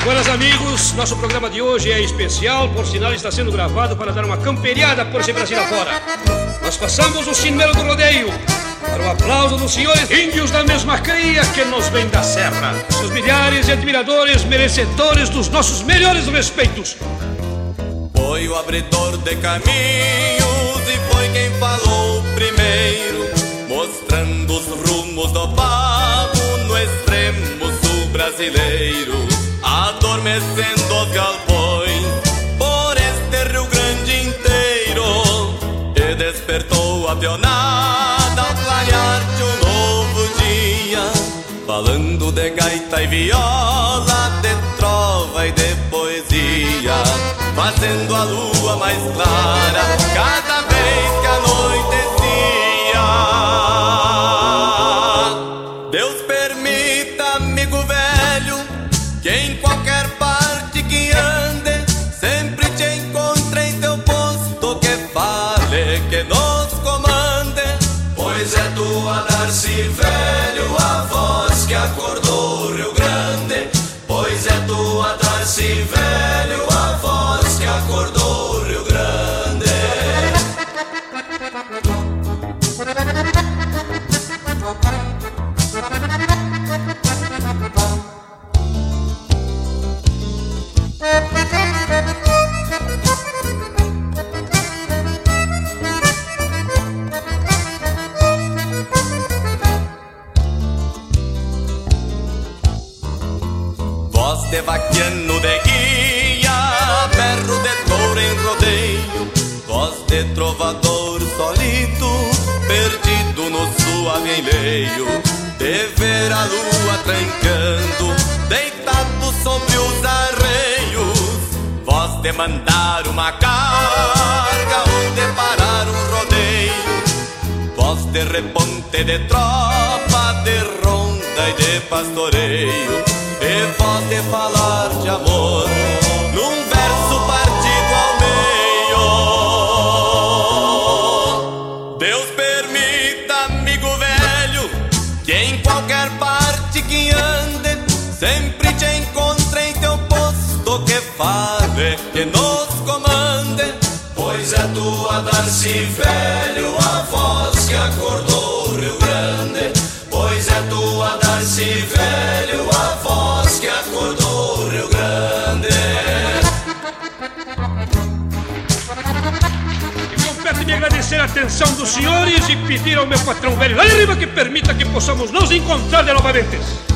Buenas amigos, nosso programa de hoje é especial, por sinal está sendo gravado para dar uma camperiada por esse Brasil afora. Nós passamos o chinelo do rodeio para o aplauso dos senhores índios da mesma cria que nos vem da serra. Seus milhares de admiradores, merecedores dos nossos melhores respeitos. Foi o abridor de caminhos e foi quem falou primeiro, mostrando os rumos do pago no extremo sul brasileiro, adormecendo os galpões por este Rio Grande inteiro, e despertou a pionada ao clarear de um novo dia, falando de gaita e viola, de trova e de poesia, fazendo a lua mais clara cada vez que anoitecia. Deus permita, amigo velho, que em qualquer parte que ande sempre te encontre em teu posto, que fale, que nos comande. Pois é tua Darcy velho, a voz que acordou o Rio Grande. Pois é tua Darcy velho, a voz que acordou o Rio Grande. Voz de vaquiano de guia, berro de touro em rodeio, voz de trovador solito, perdido no suave enleio, de ver a lua trancando, deitado sobre os arreios, voz de mandar uma carga ou de parar um rodeio, voz de reponte de tropa, de ronda e de pastoreio, e voz de falar de amor num verso partido ao meio. Deus permita, amigo velho, que em qualquer parte que ande sempre te encontre em teu posto, que fale, que nos comande. Pois é tua Darcy velho, a voz que acordou o Rio Grande. Pois é tua Darcy velho, a voz que acordou o Rio Grande. E compete-me agradecer a atenção dos senhores e pedir ao meu patrão velho lá de arriba que permita que possamos nos encontrar de novamente.